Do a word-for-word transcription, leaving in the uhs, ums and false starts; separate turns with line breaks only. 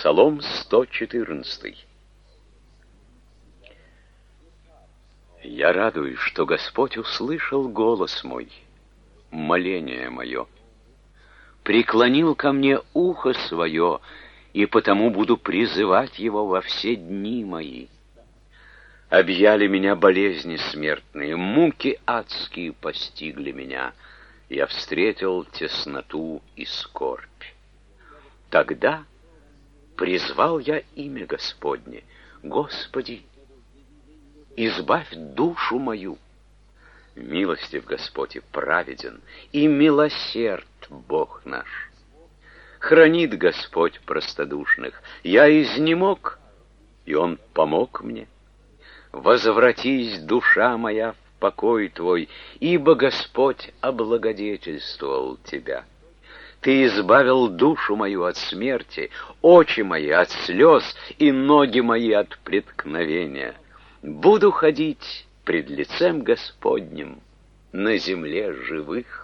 Псалом сто четырнадцатый. Я радуюсь, что Господь услышал голос мой, моление мое, преклонил ко мне ухо свое, и потому буду призывать Его во все дни мои. Объяли меня болезни смертные, муки адские постигли меня, я встретил тесноту и скорбь. Тогда призвал я имя Господне: Господи, избавь душу мою. Милостив Господь и праведен, и милосерд Бог наш. Хранит Господь простодушных. Я изнемог, и Он помог мне. Возвратись, душа моя, в покой Твой, ибо Господь облагодетельствовал тебя. Ты избавил душу мою от смерти, очи мои от слез и ноги мои от преткновения. Буду ходить пред лицем Господним на земле живых.